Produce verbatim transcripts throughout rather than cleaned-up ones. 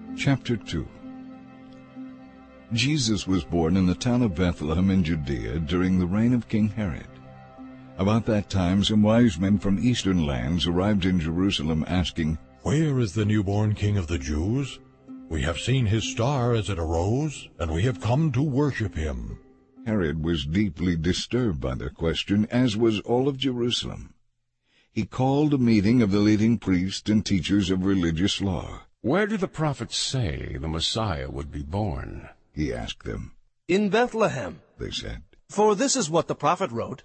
Chapter two. Jesus was born in the town of Bethlehem in Judea during the reign of King Herod. About that time some wise men from eastern lands arrived in Jerusalem asking, "Where is the newborn King of the Jews? We have seen his star as it arose, and we have come to worship him." Herod was deeply disturbed by their question, as was all of Jerusalem. He called a meeting of the leading priests and teachers of religious law. "Where do the prophets say the Messiah would be born?" He asked them. "In Bethlehem," they said. "For this is what the prophet wrote.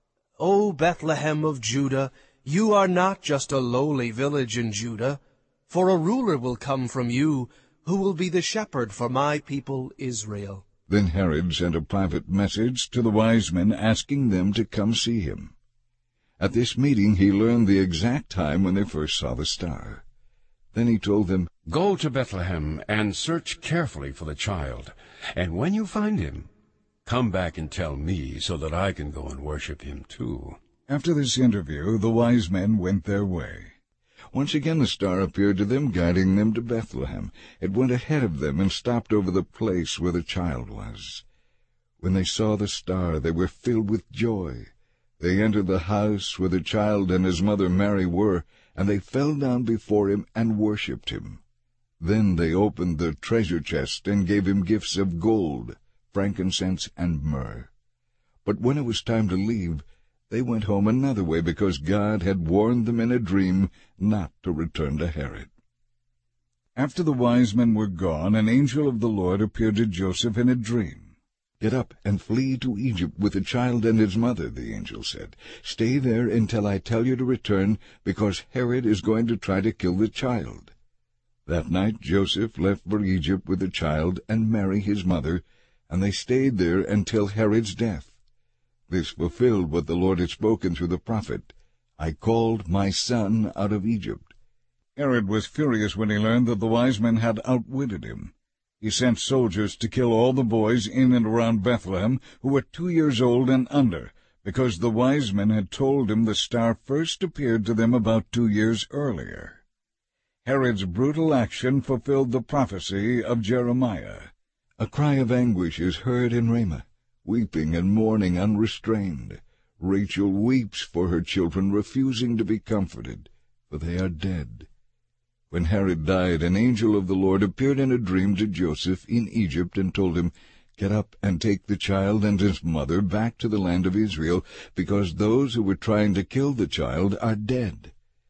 O Bethlehem of Judah, you are not just a lowly village in Judah, for a ruler will come from you, who will be the shepherd for my people Israel." Then Herod sent a private message to the wise men asking them to come see him. At this meeting he learned the exact time when they first saw the star. Then he told them, "Go to Bethlehem and search carefully for the child, and when you find him, come back and tell me so that I can go and worship him too." After this interview, the wise men went their way. Once again the star appeared to them, guiding them to Bethlehem. It went ahead of them and stopped over the place where the child was. When they saw the star, they were filled with joy. They entered the house where the child and his mother Mary were, and they fell down before him and worshipped him. Then they opened the treasure chest and gave him gifts of gold, frankincense, and myrrh. But when it was time to leave, they went home another way, because God had warned them in a dream not to return to Herod. After the wise men were gone, an angel of the Lord appeared to Joseph in a dream. "Get up and flee to Egypt with the child and his mother," the angel said. "Stay there until I tell you to return, because Herod is going to try to kill the child." That night Joseph left for Egypt with the child and Mary his mother, and they stayed there until Herod's death. This fulfilled what the Lord had spoken through the prophet, "I called my son out of Egypt." Herod was furious when he learned that the wise men had outwitted him. He sent soldiers to kill all the boys in and around Bethlehem who were two years old and under, because the wise men had told him the star first appeared to them about two years earlier. Herod's brutal action fulfilled the prophecy of Jeremiah. "A cry of anguish is heard in Ramah, weeping and mourning unrestrained. Rachel weeps for her children, refusing to be comforted, for they are dead." When Herod died, an angel of the Lord appeared in a dream to Joseph in Egypt and told him, "Get up and take the child and his mother back to the land of Israel, because those who were trying to kill the child are dead."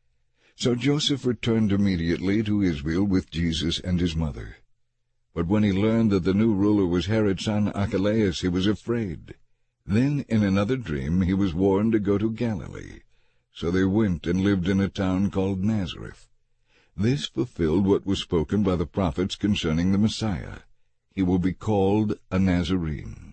So Joseph returned immediately to Israel with Jesus and his mother. But when he learned that the new ruler was Herod's son Archelaus, he was afraid. Then in another dream he was warned to go to Galilee. So they went and lived in a town called Nazareth. This fulfilled what was spoken by the prophets concerning the Messiah. He will be called a Nazarene.